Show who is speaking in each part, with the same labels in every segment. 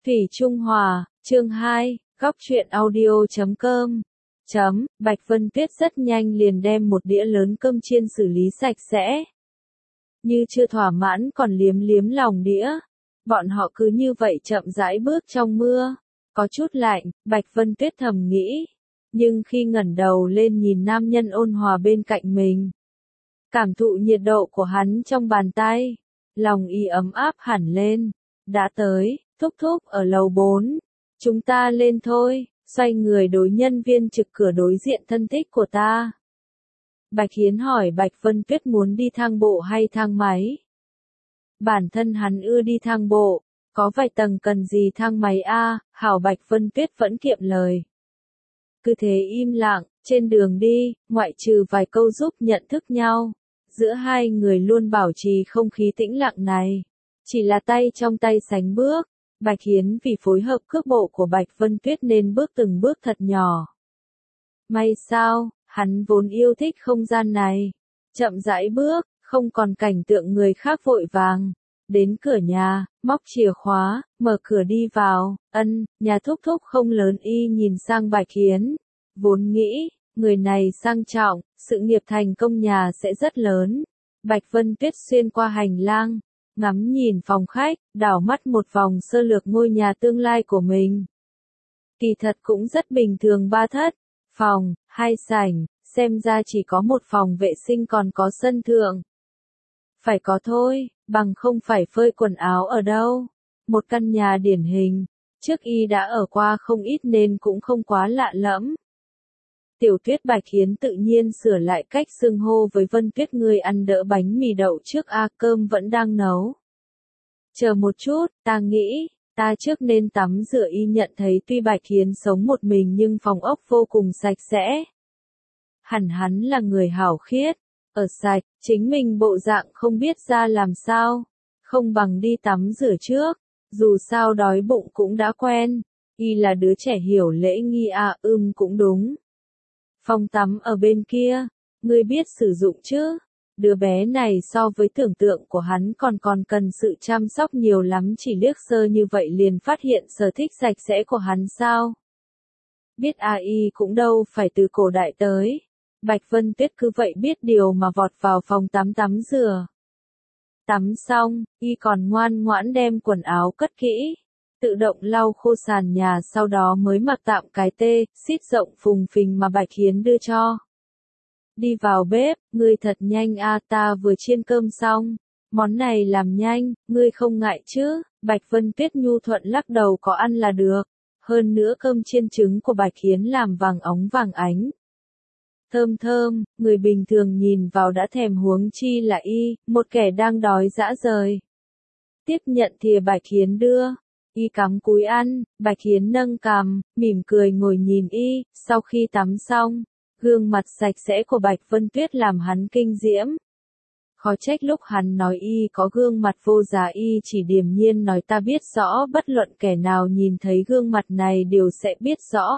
Speaker 1: Thủy Trung Hòa, chương 2, góc truyện audio.com. Bạch Vân Tuyết rất nhanh liền đem một đĩa lớn cơm chiên xử lý sạch sẽ. Như chưa thỏa mãn còn liếm liếm lòng đĩa. Bọn họ cứ như vậy chậm rãi bước trong mưa. Có chút lạnh, Bạch Vân Tuyết thầm nghĩ. Nhưng khi ngẩng đầu lên nhìn nam nhân ôn hòa bên cạnh mình, cảm thụ nhiệt độ của hắn trong bàn tay, lòng y ấm áp hẳn lên. Đã tới, thúc thúc ở lầu 4. Chúng ta lên thôi, xoay người đối nhân viên trực cửa đối diện thân thích của ta. Bạch Hiến hỏi Bạch Vân Tuyết muốn đi thang bộ hay thang máy. Bản thân hắn ưa đi thang bộ, có vài tầng cần gì thang máy a? Hảo Bạch Vân Tuyết vẫn kiệm lời. Cứ thế im lặng, trên đường đi, ngoại trừ vài câu giúp nhận thức nhau, giữa hai người luôn bảo trì không khí tĩnh lặng này. Chỉ là tay trong tay sánh bước, Bạch Hiến vì phối hợp cước bộ của Bạch Vân Tuyết nên bước từng bước thật nhỏ. May sao, hắn vốn yêu thích không gian này. Chậm rãi bước, không còn cảnh tượng người khác vội vàng. Đến cửa nhà, móc chìa khóa, mở cửa đi vào, nhà thúc thúc không lớn y nhìn sang Bạch Hiến. Vốn nghĩ, người này sang trọng, sự nghiệp thành công nhà sẽ rất lớn. Bạch Vân Tuyết xuyên qua hành lang, ngắm nhìn phòng khách, đảo mắt một vòng sơ lược ngôi nhà tương lai của mình. Kỳ thật cũng rất bình thường, 3 thất, phòng, 2 sảnh, xem ra chỉ có một phòng vệ sinh còn có sân thượng. Phải có thôi, bằng không phải phơi quần áo ở đâu. Một căn nhà điển hình, trước y đã ở qua không ít nên cũng không quá lạ lẫm. Tiểu Tuyết. Bạch Hiến tự nhiên sửa lại cách xưng hô với Vân Tuyết, người ăn đỡ bánh mì đậu trước a, cơm vẫn đang nấu. Chờ một chút, ta nghĩ, ta trước nên tắm rửa. Y nhận thấy tuy Bạch Hiến sống một mình nhưng phòng ốc vô cùng sạch sẽ. Hẳn hắn là người hảo khiết, ở sạch, chính mình bộ dạng không biết ra làm sao, không bằng đi tắm rửa trước, dù sao đói bụng cũng đã quen. Y là đứa trẻ hiểu lễ nghi à, cũng đúng. Phòng tắm ở bên kia, ngươi biết sử dụng chứ? Đứa bé này so với tưởng tượng của hắn còn cần sự chăm sóc nhiều lắm, chỉ liếc sơ như vậy liền phát hiện sở thích sạch sẽ của hắn sao? Biết y cũng đâu phải từ cổ đại tới. Bạch Vân Tuyết cứ vậy biết điều mà vọt vào phòng tắm rửa. Tắm xong, y còn ngoan ngoãn đem quần áo cất kỹ, tự động lau khô sàn nhà, sau đó mới mặc tạm cái xít rộng phùng phình mà Bạch Hiến đưa cho. Đi vào bếp, ngươi thật nhanh a, ta vừa chiên cơm xong, món này làm nhanh, ngươi không ngại chứ? Bạch Vân Tuyết nhu thuận lắc đầu, có ăn là được. Hơn nữa cơm chiên trứng của Bạch Hiến làm vàng óng vàng ánh. Thơm thơm, người bình thường nhìn vào đã thèm, huống chi là y, một kẻ đang đói dã rời. Tiếp nhận thìa Bạch Hiến đưa, y cắm cúi ăn. Bạch Hiến nâng cằm, mỉm cười ngồi nhìn y. Sau khi tắm xong, gương mặt sạch sẽ của Bạch Vân Tuyết làm hắn kinh diễm. Khó trách lúc hắn nói y có gương mặt vô giá, y chỉ điềm nhiên nói ta biết rõ, bất luận kẻ nào nhìn thấy gương mặt này đều sẽ biết rõ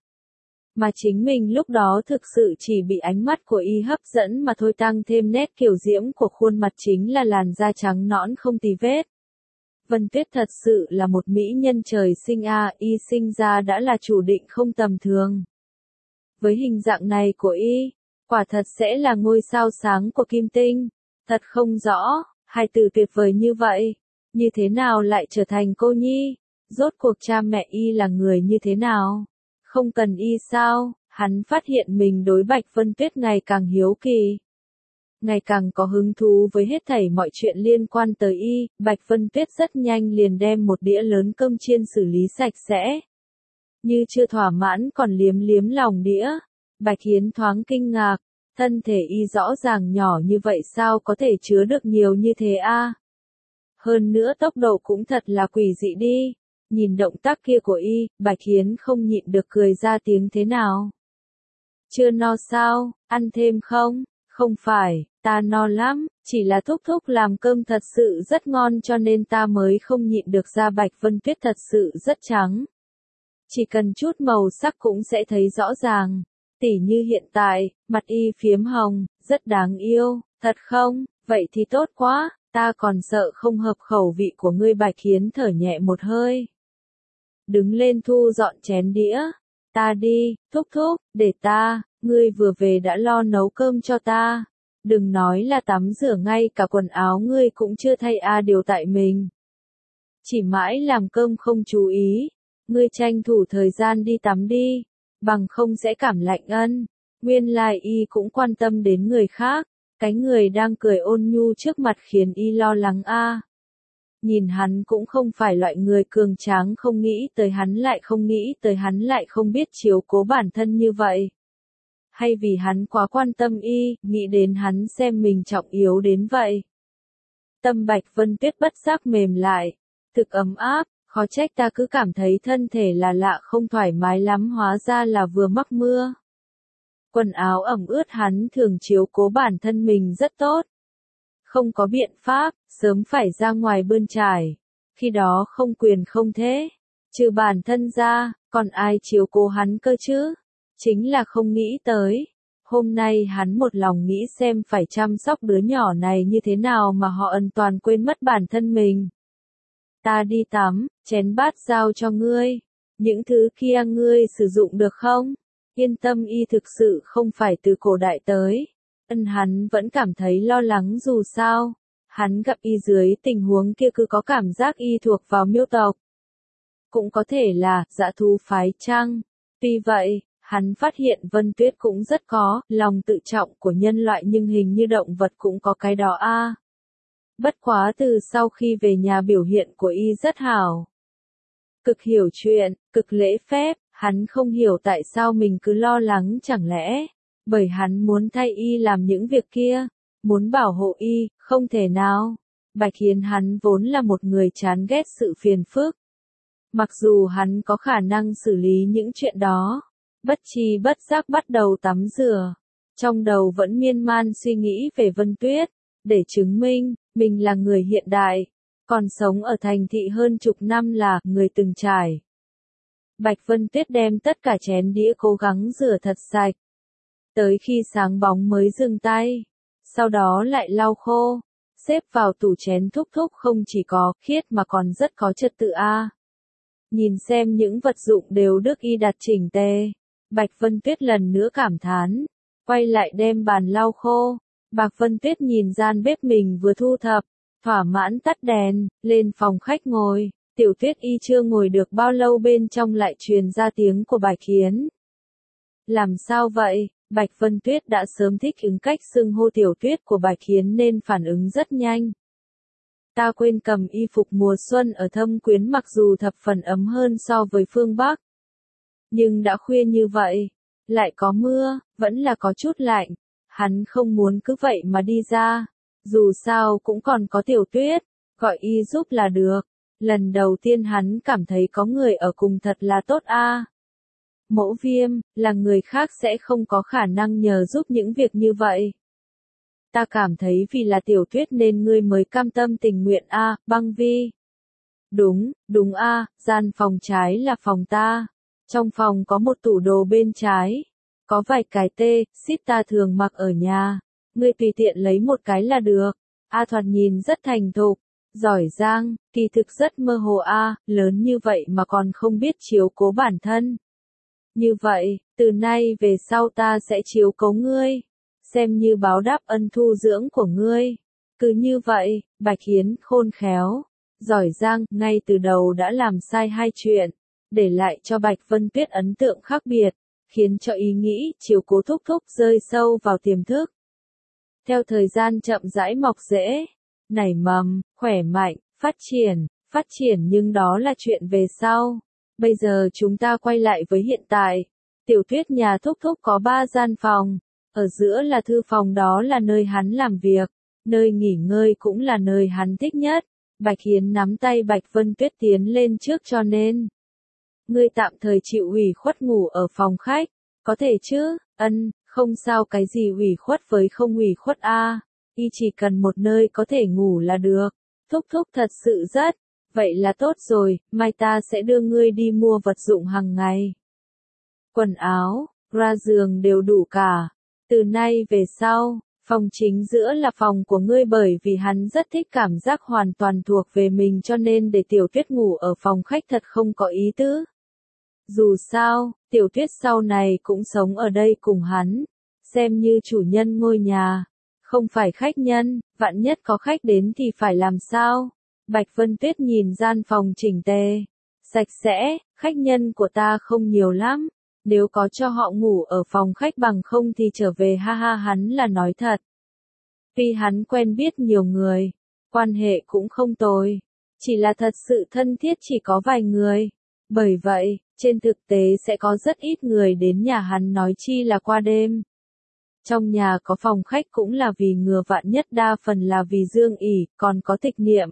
Speaker 1: mà chính mình lúc đó thực sự chỉ bị ánh mắt của y hấp dẫn mà thôi. Tăng thêm nét kiều diễm của khuôn mặt chính là làn da trắng nõn không tì vết. Vân Tuyết thật sự là một mỹ nhân trời sinh y sinh ra đã là chủ định không tầm thường. Với hình dạng này của y, quả thật sẽ là ngôi sao sáng của kim tinh. Thật không rõ, hai từ tuyệt vời như vậy, như thế nào lại trở thành cô nhi? Rốt cuộc cha mẹ y là người như thế nào? Không cần y sao? Hắn phát hiện mình đối Bạch Vân Tuyết ngày càng hiếu kỳ, ngày càng có hứng thú với hết thảy mọi chuyện liên quan tới y. Bạch Vân Tuyết rất nhanh liền đem một đĩa lớn cơm chiên xử lý sạch sẽ. Như chưa thỏa mãn còn liếm liếm lòng đĩa. Bạch Hiến thoáng kinh ngạc, thân thể y rõ ràng nhỏ như vậy sao có thể chứa được nhiều như thế a? Hơn nữa tốc độ cũng thật là quỷ dị đi. Nhìn động tác kia của y, Bạch Hiến không nhịn được cười ra tiếng. Thế nào? Chưa no sao? Ăn thêm không? Không phải, ta no lắm, chỉ là thúc thúc làm cơm thật sự rất ngon cho nên ta mới không nhịn được. Da Bạch Vân Tuyết thật sự rất trắng. Chỉ cần chút màu sắc cũng sẽ thấy rõ ràng. Tỉ như hiện tại, mặt y phiếm hồng, rất đáng yêu. Thật không? Vậy thì tốt quá, ta còn sợ không hợp khẩu vị của ngươi. Bạch Hiến thở nhẹ một hơi. đứng lên thu dọn chén đĩa. Ta đi, thúc thúc, để ta, ngươi vừa về đã lo nấu cơm cho ta. Đừng nói là tắm rửa, ngay cả quần áo ngươi cũng chưa thay đều tại mình. Chỉ mãi làm cơm không chú ý, ngươi tranh thủ thời gian đi tắm đi, bằng không sẽ cảm lạnh ân. Nguyên lai y cũng quan tâm đến người khác, cái người đang cười ôn nhu trước mặt khiến y lo lắng Nhìn hắn cũng không phải loại người cường tráng, không nghĩ tới hắn lại không biết chiếu cố bản thân như vậy. Hay vì hắn quá quan tâm y, nghĩ đến hắn xem mình trọng yếu đến vậy. Tâm Bạch Vân Tuyết bất giác mềm lại, thực ấm áp, khó trách ta cứ cảm thấy thân thể là lạ không thoải mái lắm, hóa ra là vừa mắc mưa. Quần áo ẩm ướt hắn thường chiếu cố bản thân mình rất tốt. Không có biện pháp, sớm phải ra ngoài bươn trải. Khi đó không quyền không thế. Trừ bản thân ra, còn ai chiếu cố hắn cơ chứ? Chính là không nghĩ tới. Hôm nay hắn một lòng nghĩ xem phải chăm sóc đứa nhỏ này như thế nào mà họ hoàn toàn quên mất bản thân mình. Ta đi tắm, chén bát giao cho ngươi. Những thứ kia ngươi sử dụng được không? Yên tâm, y thực sự không phải từ cổ đại tới. Hắn vẫn cảm thấy lo lắng, dù sao. Hắn gặp y dưới tình huống kia cứ có cảm giác y thuộc vào miêu tộc. Cũng có thể là dã thú phái chăng. Tuy vậy, hắn phát hiện Vân Tuyết cũng rất có lòng tự trọng của nhân loại, nhưng hình như động vật cũng có cái đó Bất quá từ sau khi về nhà biểu hiện của y rất hảo. Cực hiểu chuyện, cực lễ phép, hắn không hiểu tại sao mình cứ lo lắng, chẳng lẽ bởi hắn muốn thay y làm những việc kia, muốn bảo hộ y, không thể nào. Bạch Hiến hắn vốn là một người chán ghét sự phiền phức. Mặc dù hắn có khả năng xử lý những chuyện đó, bất tri bất giác bắt đầu tắm rửa. Trong đầu vẫn miên man suy nghĩ về Vân Tuyết, để chứng minh mình là người hiện đại, còn sống ở thành thị hơn chục năm là người từng trải. Bạch Vân Tuyết đem tất cả chén đĩa cố gắng rửa thật sạch. Tới khi sáng bóng mới dừng tay, sau đó lại lau khô, xếp vào tủ chén thúc thúc, không chỉ có khiết mà còn rất có trật tự Nhìn xem những vật dụng đều được y đặt chỉnh tề, Bạch Vân Tuyết lần nữa cảm thán, quay lại đem bàn lau khô. Bạch Vân Tuyết nhìn gian bếp mình vừa thu thập, thỏa mãn tắt đèn, lên phòng khách ngồi. Tiểu Tuyết y chưa ngồi được bao lâu bên trong lại truyền ra tiếng của Bạch Hiến. Làm sao vậy? Bạch Vân Tuyết đã sớm thích ứng cách xưng hô Tiểu Tuyết của Bạch Hiến nên phản ứng rất nhanh. Ta quên cầm y phục mùa xuân ở Thâm Quyến, mặc dù thập phần ấm hơn so với phương Bắc. Nhưng đã khuya như vậy, lại có mưa, vẫn là có chút lạnh. Hắn không muốn cứ vậy mà đi ra. Dù sao cũng còn có Tiểu Tuyết, gọi y giúp là được. Lần đầu tiên hắn cảm thấy có người ở cùng thật là tốt Mẫu Viêm, là người khác sẽ không có khả năng nhờ giúp những việc như vậy. Ta cảm thấy vì là Tiểu Tuyết nên ngươi mới cam tâm tình nguyện Băng Vi. Đúng, gian phòng trái là phòng ta. Trong phòng có một tủ đồ bên trái. Có vài cái ship ta thường mặc ở nhà. Ngươi tùy tiện lấy một cái là được. Thoạt nhìn rất thành thục, giỏi giang, kỳ thực rất mơ hồ lớn như vậy mà còn không biết chiếu cố bản thân. Như vậy, từ nay về sau ta sẽ chiếu cố ngươi, xem như báo đáp ân thu dưỡng của ngươi. Cứ như vậy, Bạch Hiến khôn khéo, giỏi giang, ngay từ đầu đã làm sai hai chuyện, để lại cho Bạch Vân Tuyết ấn tượng khác biệt, khiến cho ý nghĩ chiếu cố thúc thúc rơi sâu vào tiềm thức. Theo thời gian chậm rãi mọc rễ, nảy mầm, khỏe mạnh, phát triển, nhưng đó là chuyện về sau. Bây giờ chúng ta quay lại với hiện tại. Tiểu Tuyết nhà thúc thúc có 3 gian phòng, ở giữa là thư phòng, đó là nơi hắn làm việc, nơi nghỉ ngơi cũng là nơi hắn thích nhất. Bạch Hiến nắm tay Bạch Vân Tuyết tiến lên trước, cho nên ngươi tạm thời chịu ủy khuất ngủ ở phòng khách, có thể chứ? Không sao, cái gì ủy khuất với không ủy khuất y chỉ cần một nơi có thể ngủ là được. Thúc thúc thật sự rất. Vậy là tốt rồi, mai ta sẽ đưa ngươi đi mua vật dụng hàng ngày. Quần áo, ra giường đều đủ cả. Từ nay về sau, Phòng chính giữa là phòng của ngươi bởi vì hắn rất thích cảm giác hoàn toàn thuộc về mình cho nên để Tiểu Tuyết ngủ ở phòng khách thật không có ý tứ. Dù sao, Tiểu Tuyết sau này cũng sống ở đây cùng hắn, xem như chủ nhân ngôi nhà, không phải khách nhân, vạn nhất có khách đến thì phải làm sao? Bạch Vân Tuyết nhìn gian phòng chỉnh tề, sạch sẽ, khách nhân của ta không nhiều lắm, nếu có cho họ ngủ ở phòng khách bằng không thì trở về ha ha hắn là nói thật. Tuy hắn quen biết nhiều người, quan hệ cũng không tồi, chỉ là thật sự thân thiết chỉ có vài người. Bởi vậy, trên thực tế sẽ có rất ít người đến nhà hắn nói chi là qua đêm. Trong nhà có phòng khách cũng là vì ngừa vạn nhất đa phần là vì Dương ỉ, còn có Tịch Niệm.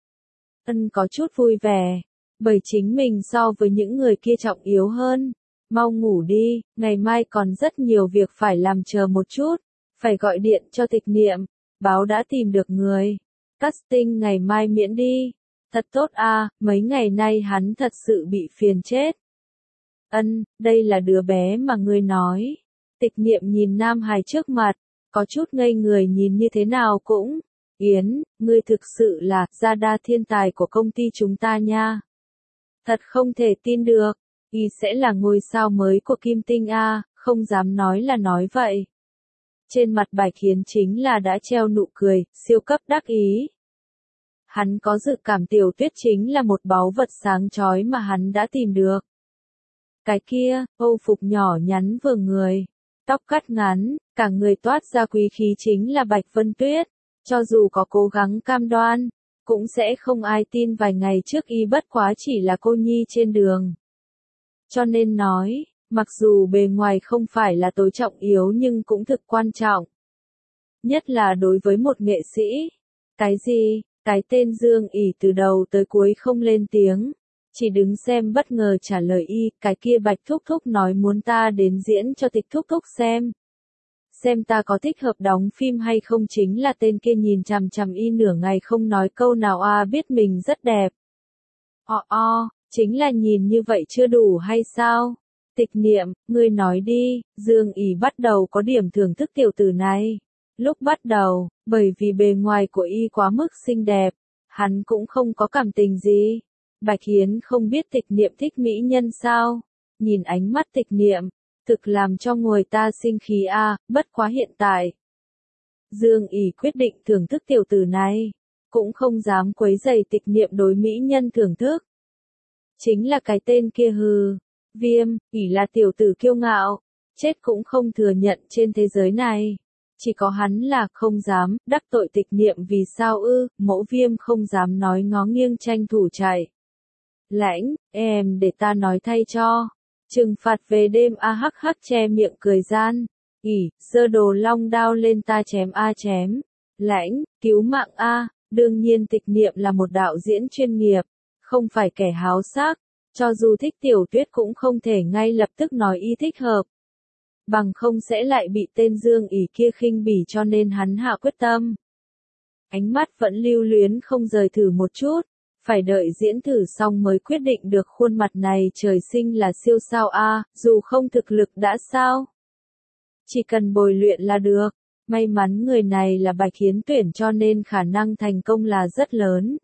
Speaker 1: Ân có chút vui vẻ, bởi chính mình so với những người kia trọng yếu hơn. Mau ngủ đi, ngày mai còn rất nhiều việc phải làm chờ một chút, phải gọi điện cho Tịch Niệm, báo đã tìm được người. Casting ngày mai miễn đi. Thật tốt à, mấy ngày nay hắn thật sự bị phiền chết. Ân, đây là đứa bé mà ngươi nói. Tịch Niệm nhìn Nam Hải trước mặt, có chút ngây người nhìn như thế nào cũng. Yến, ngươi thực sự là gia đa thiên tài của công ty chúng ta nha. Thật không thể tin được, y sẽ là ngôi sao mới của Kim Tinh A, không dám nói là nói vậy. Trên mặt Bạch Hiến chính là đã treo nụ cười, siêu cấp đắc ý. Hắn có dự cảm Tiểu Tuyết chính là một báu vật sáng chói mà hắn đã tìm được. Cái kia, âu phục nhỏ nhắn vừa người, tóc cắt ngắn, cả người toát ra quý khí chính là Bạch Vân Tuyết. Cho dù có cố gắng cam đoan, cũng sẽ không ai tin vài ngày trước y bất quá chỉ là cô nhi trên đường. Cho nên nói, mặc dù bề ngoài không phải là tối trọng yếu nhưng cũng thực quan trọng. Nhất là đối với một nghệ sĩ. Cái gì? Cái tên Dương ỉ từ đầu tới cuối không lên tiếng. Chỉ đứng xem bất ngờ trả lời y, cái kia Bạch Thúc Thúc nói muốn ta đến diễn cho Tịch Thúc Thúc xem. Xem ta có thích hợp đóng phim hay không chính là tên kia nhìn chằm chằm y nửa ngày không nói câu nào biết mình rất đẹp. Chính là nhìn như vậy chưa đủ hay sao? Tịch Niệm, ngươi nói đi, Dương ỉ bắt đầu có điểm thưởng thức tiểu tử này. Lúc bắt đầu, bởi vì bề ngoài của y quá mức xinh đẹp, hắn cũng không có cảm tình gì. Bạch Hiến không biết Tịch Niệm thích mỹ nhân sao? Nhìn ánh mắt Tịch Niệm, thực làm cho người ta sinh khí bất quá hiện tại. Dương ỉ quyết định thưởng thức tiểu tử này, cũng không dám quấy rầy Tịch Niệm đối mỹ nhân thưởng thức. Chính là cái tên kia Viêm, ỉ là tiểu tử kiêu ngạo, chết cũng không thừa nhận trên thế giới này. Chỉ có hắn là không dám, đắc tội Tịch Niệm vì sao Mẫu Viêm không dám nói ngó nghiêng tranh thủ chạy. Lãnh, em để ta nói thay cho. Trừng phạt về đêm hắc che miệng cười gian. Giơ đồ long đao lên ta chém chém. Lãnh, cứu mạng đương nhiên Tịch Niệm là một đạo diễn chuyên nghiệp, không phải kẻ háo sắc. Cho dù thích Tiểu Tuyết cũng không thể ngay lập tức nói y thích hợp. Bằng không sẽ lại bị tên Dương ỉ kia khinh bỉ cho nên hắn hạ quyết tâm. Ánh mắt vẫn lưu luyến không rời thử một chút, phải đợi diễn thử xong mới quyết định được khuôn mặt này trời sinh là siêu sao dù không thực lực đã sao. Chỉ cần bồi luyện là được, may mắn người này là Bạch Hiến tuyển cho nên khả năng thành công là rất lớn.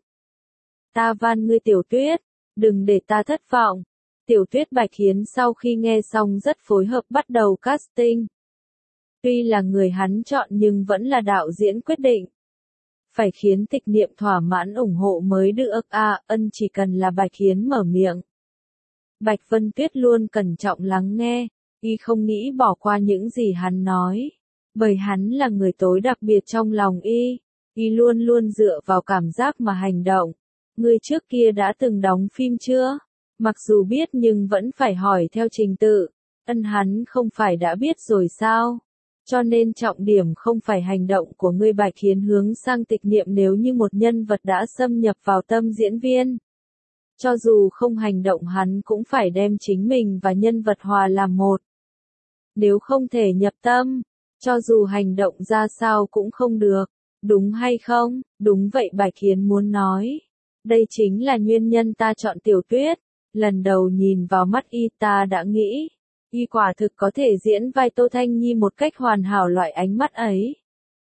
Speaker 1: Ta van ngươi Tiểu Tuyết, đừng để ta thất vọng. Tiểu Tuyết Bạch Hiến sau khi nghe xong rất phối hợp bắt đầu casting. Tuy là người hắn chọn nhưng vẫn là đạo diễn quyết định. Phải khiến Tịch Niệm thỏa mãn ủng hộ mới được ân chỉ cần là Bạch Hiến mở miệng. Bạch Vân Tuyết luôn cẩn trọng lắng nghe, y không nghĩ bỏ qua những gì hắn nói. Bởi hắn là người tối đặc biệt trong lòng y luôn luôn dựa vào cảm giác mà hành động. Ngươi trước kia đã từng đóng phim chưa? Mặc dù biết nhưng vẫn phải hỏi theo trình tự. Ân hắn không phải đã biết rồi sao? Cho nên trọng điểm không phải hành động của ngươi Bạch Hiến hướng sang Tịch Niệm nếu như một nhân vật đã xâm nhập vào tâm diễn viên. Cho dù không hành động hắn cũng phải đem chính mình và nhân vật hòa làm một. Nếu không thể nhập tâm, cho dù hành động ra sao cũng không được. Đúng hay không? Đúng vậy Bạch Hiến muốn nói. Đây chính là nguyên nhân ta chọn Tiểu Tuyết. Lần đầu nhìn vào mắt y ta đã nghĩ, y quả thực có thể diễn vai Tô Thanh Nhi một cách hoàn hảo loại ánh mắt ấy.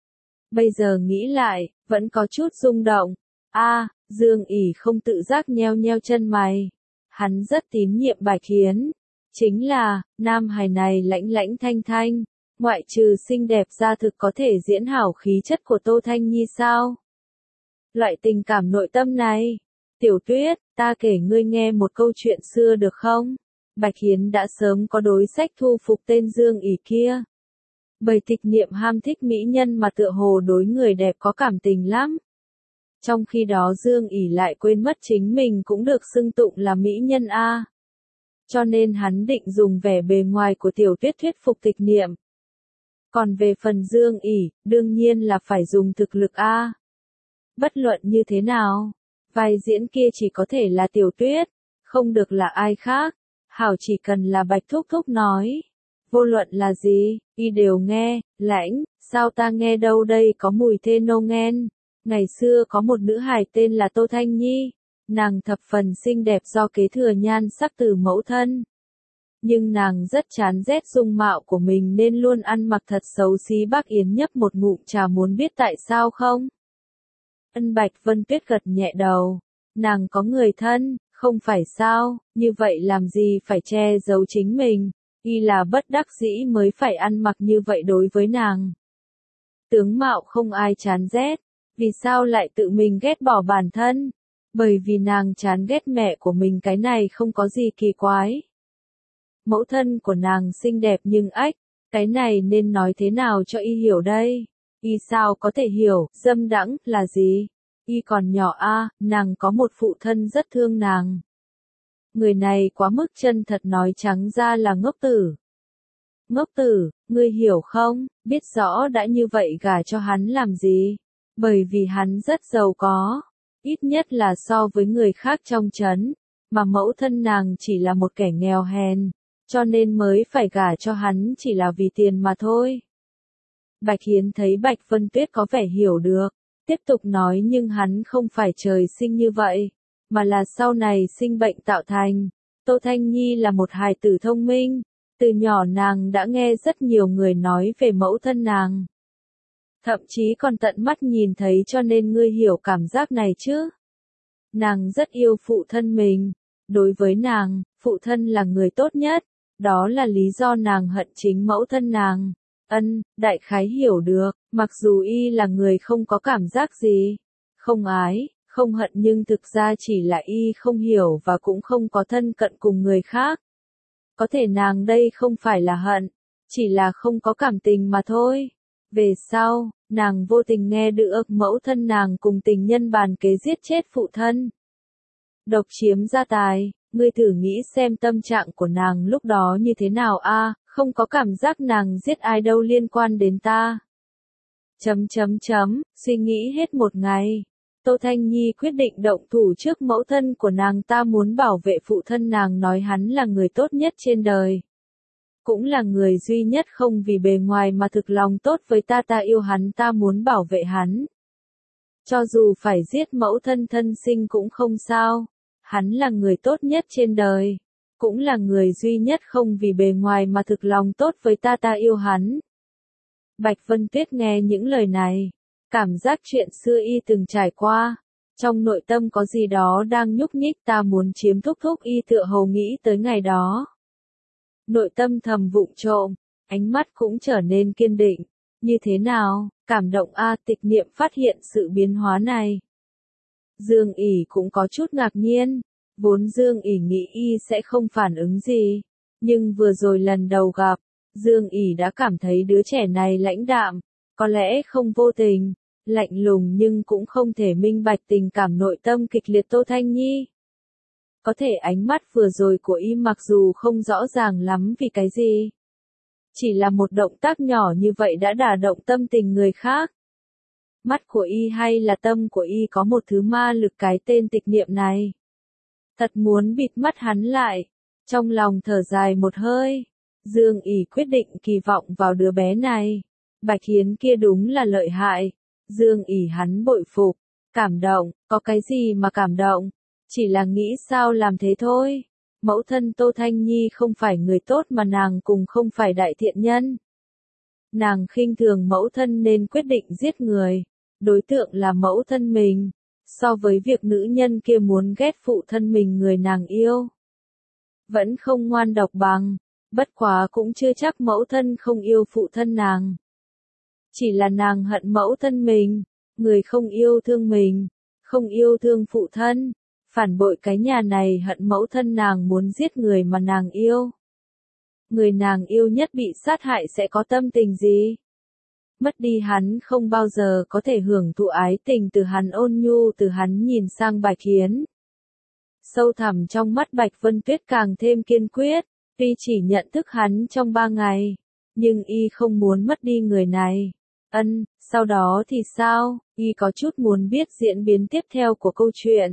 Speaker 1: Bây giờ nghĩ lại, vẫn có chút rung động. Dương ỉ không tự giác nheo nheo chân mày. Hắn rất tín nhiệm Bạch Hiến. Chính là, nam hài này lãnh lãnh thanh thanh, ngoại trừ xinh đẹp ra thực có thể diễn hảo khí chất của Tô Thanh Nhi sao? Loại tình cảm nội tâm này. Tiểu Tuyết, ta kể ngươi nghe một câu chuyện xưa được không? Bạch Hiến đã sớm có đối sách thu phục tên Dương ỉ kia. Bởi tịch niệm ham thích mỹ nhân mà tựa hồ đối người đẹp có cảm tình lắm. Trong khi đó Dương ỉ lại quên mất chính mình cũng được xưng tụng là mỹ nhân a. Cho nên hắn định dùng vẻ bề ngoài của Tiểu Tuyết thuyết phục tịch niệm. Còn về phần Dương ỉ, đương nhiên là phải dùng thực lực a. Bất luận như thế nào, vai diễn kia chỉ có thể là Tiểu Tuyết, không được là ai khác. Hảo chỉ cần là Bạch Thúc Thúc nói. Vô luận là gì, y đều nghe. Lãnh, sao ta nghe đâu đây có mùi thê nô nghen. Ngày xưa có một nữ hài tên là Tô Thanh Nhi. Nàng thập phần xinh đẹp do kế thừa nhan sắc từ mẫu thân. Nhưng nàng rất chán ghét dung mạo của mình nên luôn ăn mặc thật xấu xí. Bác Yến nhấp một ngụm trà muốn biết tại sao không? Bạch Vân Tuyết gật nhẹ đầu. Nàng có người thân, không phải sao, như vậy làm gì phải che giấu chính mình. Y là bất đắc dĩ mới phải ăn mặc như vậy đối với nàng. Tướng mạo không ai chán ghét, vì sao lại tự mình ghét bỏ bản thân? Bởi vì nàng chán ghét mẹ của mình, cái này không có gì kỳ quái. Mẫu thân của nàng xinh đẹp nhưng ách, cái này nên nói thế nào cho y hiểu đây? Y sao có thể hiểu, dâm đãng là gì? Y còn nhỏ nàng có một phụ thân rất thương nàng. Người này quá mức chân thật, nói trắng ra là ngốc tử. Ngốc tử, ngươi hiểu không, biết rõ đã như vậy gả cho hắn làm gì? Bởi vì hắn rất giàu có, ít nhất là so với người khác trong trấn, mà mẫu thân nàng chỉ là một kẻ nghèo hèn, cho nên mới phải gả cho hắn chỉ là vì tiền mà thôi. Bạch Hiến thấy Bạch Vân Tuyết có vẻ hiểu được, tiếp tục nói nhưng hắn không phải trời sinh như vậy, mà là sau này sinh bệnh tạo thành. Tô Thanh Nhi là một hài tử thông minh, từ nhỏ nàng đã nghe rất nhiều người nói về mẫu thân nàng. Thậm chí còn tận mắt nhìn thấy, cho nên ngươi hiểu cảm giác này chứ. Nàng rất yêu phụ thân mình, đối với nàng, phụ thân là người tốt nhất, đó là lý do nàng hận chính mẫu thân nàng. Đại khái hiểu được, mặc dù y là người không có cảm giác gì, không ái, không hận, nhưng thực ra chỉ là y không hiểu và cũng không có thân cận cùng người khác. Có thể nàng đây không phải là hận, chỉ là không có cảm tình mà thôi. Về sau, nàng vô tình nghe được mẫu thân nàng cùng tình nhân bàn kế giết chết phụ thân. Độc chiếm gia tài, ngươi thử nghĩ xem tâm trạng của nàng lúc đó như thế nào không có cảm giác nàng giết ai đâu liên quan đến ta. Suy nghĩ hết một ngày. Tô Thanh Nhi quyết định động thủ trước mẫu thân của nàng, ta muốn bảo vệ phụ thân nàng, nói hắn là người tốt nhất trên đời. Cũng là người duy nhất không vì bề ngoài mà thực lòng tốt với ta, ta yêu hắn, ta muốn bảo vệ hắn. Cho dù phải giết mẫu thân thân sinh cũng không sao. Hắn là người tốt nhất trên đời. Cũng là người duy nhất không vì bề ngoài mà thực lòng tốt với ta, ta yêu hắn. Bạch Vân Tuyết nghe những lời này, cảm giác chuyện xưa y từng trải qua, trong nội tâm có gì đó đang nhúc nhích, ta muốn chiếm Thúc Thúc, y tựa hồ nghĩ tới ngày đó. Nội tâm thầm vụng trộm, ánh mắt cũng trở nên kiên định. Như thế nào, cảm động tịch niệm phát hiện sự biến hóa này. Dương ỉ cũng có chút ngạc nhiên, vốn Dương ỉ nghĩ y sẽ không phản ứng gì, nhưng vừa rồi lần đầu gặp, Dương ỉ đã cảm thấy đứa trẻ này lãnh đạm, có lẽ không vô tình, lạnh lùng, nhưng cũng không thể minh bạch tình cảm nội tâm kịch liệt Tô Thanh Nhi. Có thể ánh mắt vừa rồi của y mặc dù không rõ ràng lắm vì cái gì, chỉ là một động tác nhỏ như vậy đã đả động tâm tình người khác. Mắt của y hay là tâm của y có một thứ ma lực, cái tên tịch niệm này. Thật muốn bịt mắt hắn lại. Trong lòng thở dài một hơi, Dương ỉ quyết định kỳ vọng vào đứa bé này. Bạch Hiến kia đúng là lợi hại. Dương ỉ hắn bội phục, cảm động, có cái gì mà cảm động, chỉ là nghĩ sao làm thế thôi. Mẫu thân Tô Thanh Nhi không phải người tốt mà nàng cùng không phải đại thiện nhân. Nàng khinh thường mẫu thân nên quyết định giết người. Đối tượng là mẫu thân mình. So với việc nữ nhân kia muốn ghét phụ thân mình người nàng yêu, vẫn không ngoan độc bằng. Bất quá cũng chưa chắc mẫu thân không yêu phụ thân nàng. Chỉ là nàng hận mẫu thân mình, người không yêu thương mình, không yêu thương phụ thân, phản bội cái nhà này, hận mẫu thân nàng muốn giết người mà nàng yêu. Người nàng yêu nhất bị sát hại sẽ có tâm tình gì? Mất đi hắn không bao giờ có thể hưởng thụ ái tình từ hắn, ôn nhu từ hắn nhìn sang Bạch Hiến. Sâu thẳm trong mắt Bạch Vân Tuyết càng thêm kiên quyết, tuy chỉ nhận thức hắn trong 3 ngày, nhưng y không muốn mất đi người này. Sau đó thì sao? Y có chút muốn biết diễn biến tiếp theo của câu chuyện.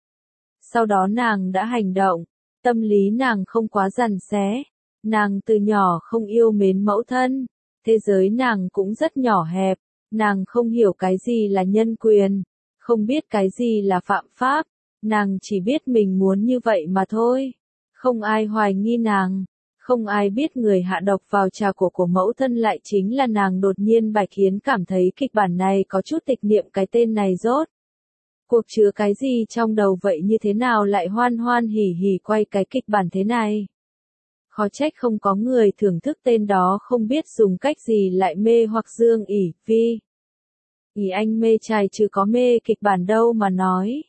Speaker 1: Sau đó nàng đã hành động, tâm lý nàng không quá rằn xé. Nàng từ nhỏ không yêu mến mẫu thân, thế giới nàng cũng rất nhỏ hẹp, nàng không hiểu cái gì là nhân quyền, không biết cái gì là phạm pháp, nàng chỉ biết mình muốn như vậy mà thôi. Không ai hoài nghi nàng, không ai biết người hạ độc vào trà của mẫu thân lại chính là nàng. Đột nhiên Bạch Hiến cảm thấy kịch bản này có chút tịch niệm, cái tên này rốt cuộc chứa cái gì trong đầu vậy, như thế nào lại hoan hoan hỉ hỉ quay cái kịch bản thế này. Khó trách không có người thưởng thức tên đó, không biết dùng cách gì lại mê hoặc Dương ỉ Vi. Ý anh mê trai chứ có mê kịch bản đâu mà nói.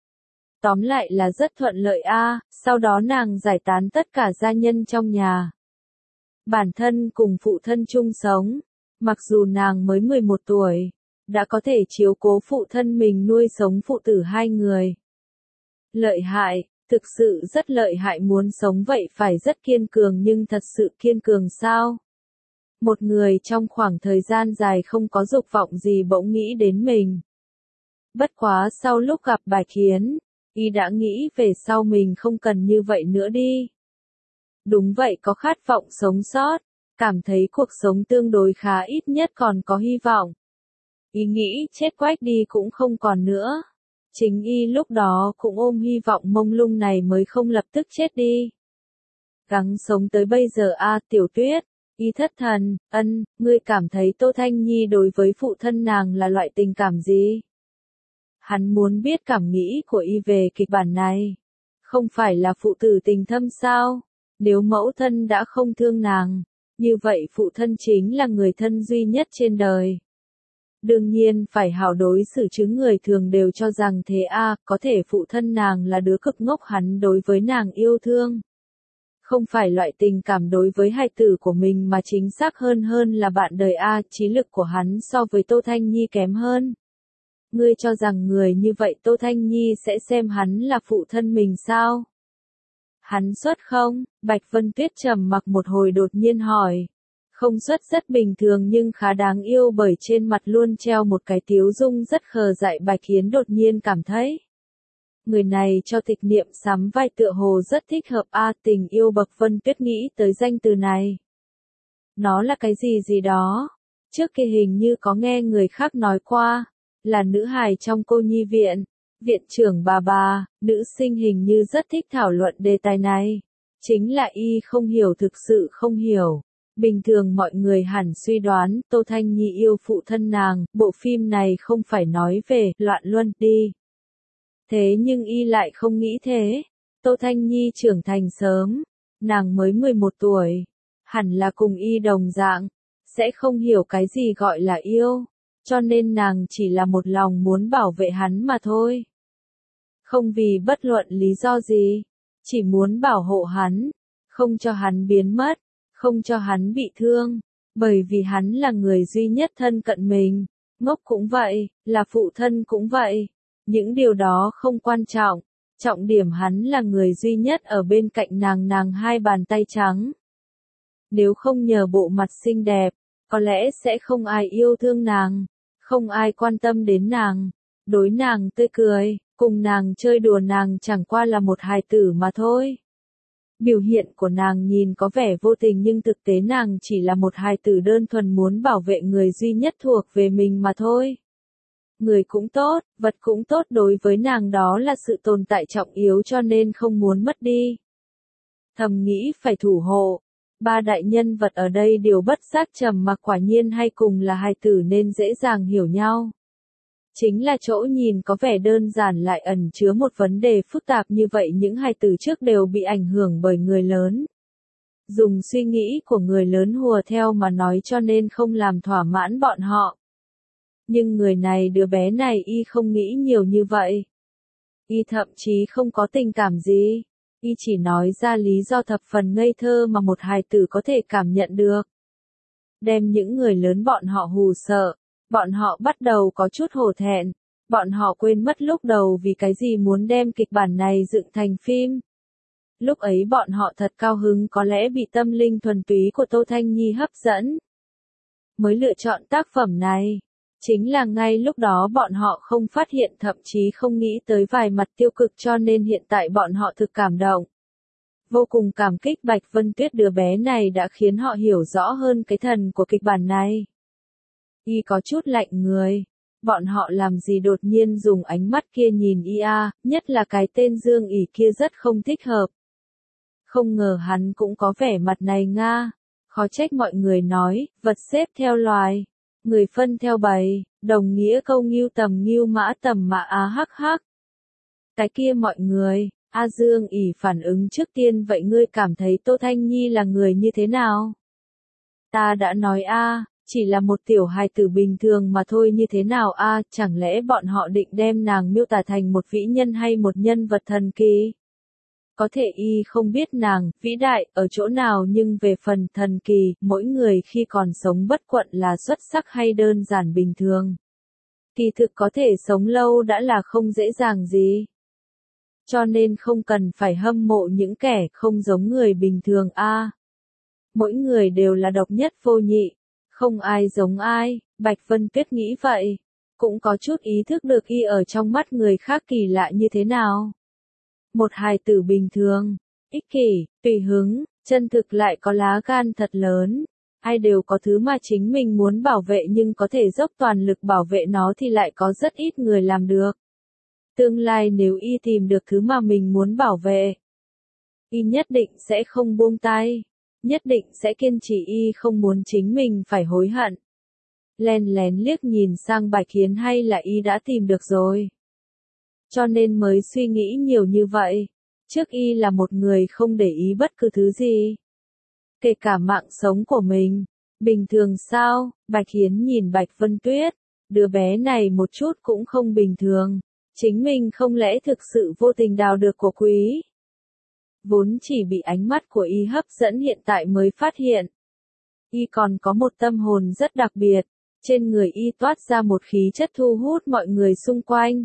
Speaker 1: Tóm lại là rất thuận lợi a. Sau đó nàng giải tán tất cả gia nhân trong nhà. Bản thân cùng phụ thân chung sống. Mặc dù nàng mới 11 tuổi, đã có thể chiếu cố phụ thân mình nuôi sống phụ tử 2 người. Lợi hại, thực sự rất lợi hại, muốn sống vậy phải rất kiên cường, nhưng thật sự kiên cường sao? Một người trong khoảng thời gian dài không có dục vọng gì bỗng nghĩ đến mình. Bất quá sau lúc gặp Bạch Hiến, y đã nghĩ về sau mình không cần như vậy nữa đi. Đúng vậy, có khát vọng sống sót, cảm thấy cuộc sống tương đối khá, ít nhất còn có hy vọng. Y nghĩ chết quách đi cũng không còn nữa. Chính y lúc đó cũng ôm hy vọng mông lung này mới không lập tức chết đi. Gắng sống tới bây giờ a. Tiểu Tuyết, y thất thần, ngươi cảm thấy Tô Thanh Nhi đối với phụ thân nàng là loại tình cảm gì? Hắn muốn biết cảm nghĩ của y về kịch bản này. Không phải là phụ tử tình thâm sao? Nếu mẫu thân đã không thương nàng, như vậy phụ thân chính là người thân duy nhất trên đời. Đương nhiên phải hảo đối xử chứ, người thường đều cho rằng thế a. Có thể phụ thân nàng là đứa cực ngốc, hắn đối với nàng yêu thương. Không phải loại tình cảm đối với hài tử của mình mà chính xác hơn là bạn đời a. Trí lực của hắn so với Tô Thanh Nhi kém hơn. Ngươi cho rằng người như vậy Tô Thanh Nhi sẽ xem hắn là phụ thân mình sao? Hắn xuất không? Bạch Vân Tuyết trầm mặc một hồi đột nhiên hỏi. Không xuất rất bình thường nhưng khá đáng yêu, bởi trên mặt luôn treo một cái tiếu dung rất khờ dại. Bạch Hiến đột nhiên cảm thấy người này cho tịch niệm sắm vai tựa hồ rất thích hợp a. Tình yêu Bạch Vân Tuyết nghĩ tới danh từ này. Nó là cái gì đó. Trước kia hình như có nghe người khác nói qua, là nữ hài trong cô nhi viện. Viện trưởng bà, nữ sinh hình như rất thích thảo luận đề tài này. Chính là y không hiểu, thực sự không hiểu. Bình thường mọi người hẳn suy đoán Tô Thanh Nhi yêu phụ thân nàng, bộ phim này không phải nói về loạn luân đi. Thế nhưng y lại không nghĩ thế. Tô Thanh Nhi trưởng thành sớm, nàng mới 11 tuổi, hẳn là cùng y đồng dạng, sẽ không hiểu cái gì gọi là yêu, cho nên nàng chỉ là một lòng muốn bảo vệ hắn mà thôi. Không vì bất luận lý do gì, chỉ muốn bảo hộ hắn, không cho hắn biến mất, không cho hắn bị thương, bởi vì hắn là người duy nhất thân cận mình. Ngốc cũng vậy, là phụ thân cũng vậy. Những điều đó không quan trọng, trọng điểm hắn là người duy nhất ở bên cạnh nàng 2 bàn tay trắng. Nếu không nhờ bộ mặt xinh đẹp, có lẽ sẽ không ai yêu thương nàng, không ai quan tâm đến nàng, đối nàng tươi cười, cùng nàng chơi đùa, nàng chẳng qua là một hài tử mà thôi. Biểu hiện của nàng nhìn có vẻ vô tình nhưng thực tế nàng chỉ là một hài tử đơn thuần muốn bảo vệ người duy nhất thuộc về mình mà thôi. Người cũng tốt, vật cũng tốt, đối với nàng đó là sự tồn tại trọng yếu cho nên không muốn mất đi. Thầm nghĩ phải thủ hộ, Ba đại nhân vật ở đây đều bất giác trầm mặc, quả nhiên hay cùng là hài tử nên dễ dàng hiểu nhau. Chính là chỗ nhìn có vẻ đơn giản lại ẩn chứa một vấn đề phức tạp như vậy, những hài tử trước đều bị ảnh hưởng bởi người lớn. Dùng suy nghĩ của người lớn hùa theo mà nói cho nên không làm thỏa mãn bọn họ. Nhưng người này, đứa bé này y không nghĩ nhiều như vậy. Y thậm chí không có tình cảm gì. Y chỉ nói ra lý do thập phần ngây thơ mà một hài tử có thể cảm nhận được. Đem những người lớn bọn họ hù sợ. Bọn họ bắt đầu có chút hổ thẹn. Bọn họ quên mất lúc đầu vì cái gì muốn đem kịch bản này dựng thành phim. Lúc ấy bọn họ thật cao hứng, có lẽ bị tâm linh thuần túy của Tô Thanh Nhi hấp dẫn. Mới lựa chọn tác phẩm này. Chính là ngay lúc đó bọn họ không phát hiện, thậm chí không nghĩ tới vài mặt tiêu cực, cho nên hiện tại bọn họ thực cảm động. Vô cùng cảm kích Bạch Vân Tuyết, đứa bé này đã khiến họ hiểu rõ hơn cái thần của kịch bản này. Y có chút lạnh người. Bọn họ làm gì đột nhiên dùng ánh mắt kia nhìn y a, nhất là cái tên Dương ỉ kia rất không thích hợp. Không ngờ hắn cũng có vẻ mặt này nga. Khó trách mọi người nói, vật xếp theo loài, người phân theo bầy, đồng nghĩa câu ngưu tầm ngưu mã tầm mã á hắc hắc. Cái kia mọi người, A Dương ỉ phản ứng trước tiên, vậy ngươi cảm thấy Tô Thanh Nhi là người như thế nào? Ta đã nói a, chỉ là một tiểu hài tử bình thường mà thôi, như thế nào a, chẳng lẽ bọn họ định đem nàng miêu tả thành một vĩ nhân hay một nhân vật thần kỳ? Có thể y không biết nàng, vĩ đại, ở chỗ nào, nhưng về phần thần kỳ, mỗi người khi còn sống bất luận là xuất sắc hay đơn giản bình thường. Kỳ thực có thể sống lâu đã là không dễ dàng gì. Cho nên không cần phải hâm mộ những kẻ không giống người bình thường a. Mỗi người đều là độc nhất vô nhị, không ai giống ai, Bạch Vân Tuyết nghĩ vậy. Cũng có chút ý thức được y ở trong mắt người khác kỳ lạ như thế nào. Một hài tử bình thường, ích kỷ, tùy hứng, chân thực lại có lá gan thật lớn. Ai đều có thứ mà chính mình muốn bảo vệ, nhưng có thể dốc toàn lực bảo vệ nó thì lại có rất ít người làm được. Tương lai nếu y tìm được thứ mà mình muốn bảo vệ, y nhất định sẽ không buông tay, nhất định sẽ kiên trì, y không muốn chính mình phải hối hận. Len lén liếc nhìn sang Bạch Hiến, hay là y đã tìm được rồi? Cho nên mới suy nghĩ nhiều như vậy. Trước y là một người không để ý bất cứ thứ gì, kể cả mạng sống của mình. Bình thường sao? Bạch Hiến nhìn Bạch Vân Tuyết, đứa bé này một chút cũng không bình thường. Chính mình không lẽ thực sự vô tình đào được của quý? Vốn chỉ bị ánh mắt của y hấp dẫn, hiện tại mới phát hiện. Y còn có một tâm hồn rất đặc biệt. Trên người y toát ra một khí chất thu hút mọi người xung quanh.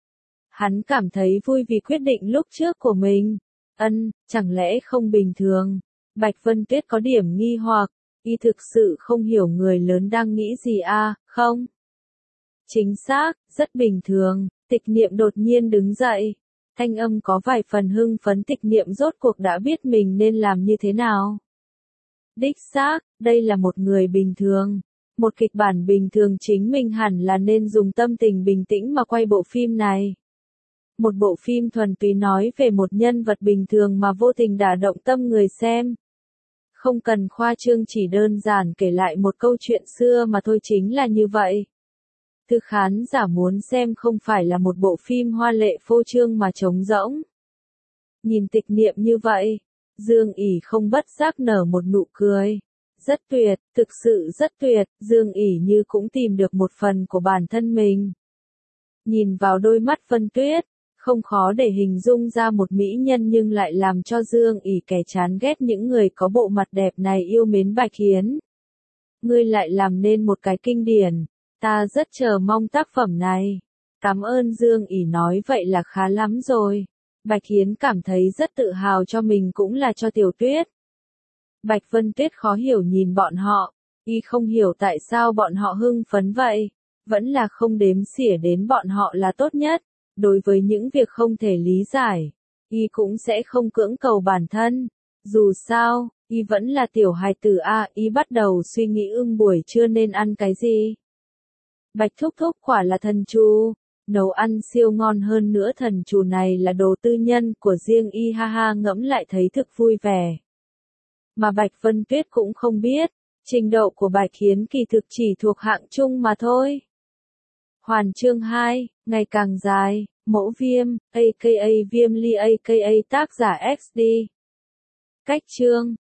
Speaker 1: Hắn cảm thấy vui vì quyết định lúc trước của mình. Chẳng lẽ không bình thường? Bạch Vân Tuyết có điểm nghi hoặc, y thực sự không hiểu người lớn đang nghĩ gì a, không? Chính xác, rất bình thường. Tịch Niệm đột nhiên đứng dậy. Thanh âm có vài phần hưng phấn, Tịch Niệm rốt cuộc đã biết mình nên làm như thế nào. Đích xác, đây là một người bình thường. Một kịch bản bình thường, chính mình hẳn là nên dùng tâm tình bình tĩnh mà quay bộ phim này. Một bộ phim thuần túy nói về một nhân vật bình thường mà vô tình đả động tâm người xem. Không cần khoa trương, chỉ đơn giản kể lại một câu chuyện xưa mà thôi, chính là như vậy. Thực khán giả muốn xem không phải là một bộ phim hoa lệ phô trương mà trống rỗng. Nhìn Tịch Niệm như vậy, Dương ỉ không bất giác nở một nụ cười. Rất tuyệt, thực sự rất tuyệt, Dương ỉ như cũng tìm được một phần của bản thân mình. Nhìn vào đôi mắt Vân Tuyết, không khó để hình dung ra một mỹ nhân, nhưng lại làm cho Dương ỉ kẻ chán ghét những người có bộ mặt đẹp này yêu mến Bạch Hiến. Ngươi lại làm nên một cái kinh điển, ta rất chờ mong tác phẩm này. Cảm ơn. Dương ỉ nói vậy là khá lắm rồi. Bạch Hiến cảm thấy rất tự hào cho mình cũng là cho Tiểu Tuyết. Bạch Vân Tuyết khó hiểu nhìn bọn họ, y không hiểu tại sao bọn họ hưng phấn vậy, vẫn là không đếm xỉa đến bọn họ là tốt nhất. Đối với những việc không thể lý giải, y cũng sẽ không cưỡng cầu bản thân. Dù sao, y vẫn là tiểu hài tử a, y bắt đầu suy nghĩ buổi trưa nên ăn cái gì. Bạch thúc thúc quả là thần chú, nấu ăn siêu ngon, hơn nữa thần chú này là đồ tư nhân của riêng y, ha ha, ngẫm lại thấy thực vui vẻ. mà Bạch Vân Tuyết cũng không biết, trình độ của Bạch Hiến kỳ thực chỉ thuộc hạng trung mà thôi. Hoàn chương 2, ngày càng dài, mẫu viêm, aka viêm ly aka tác giả XD. Cách chương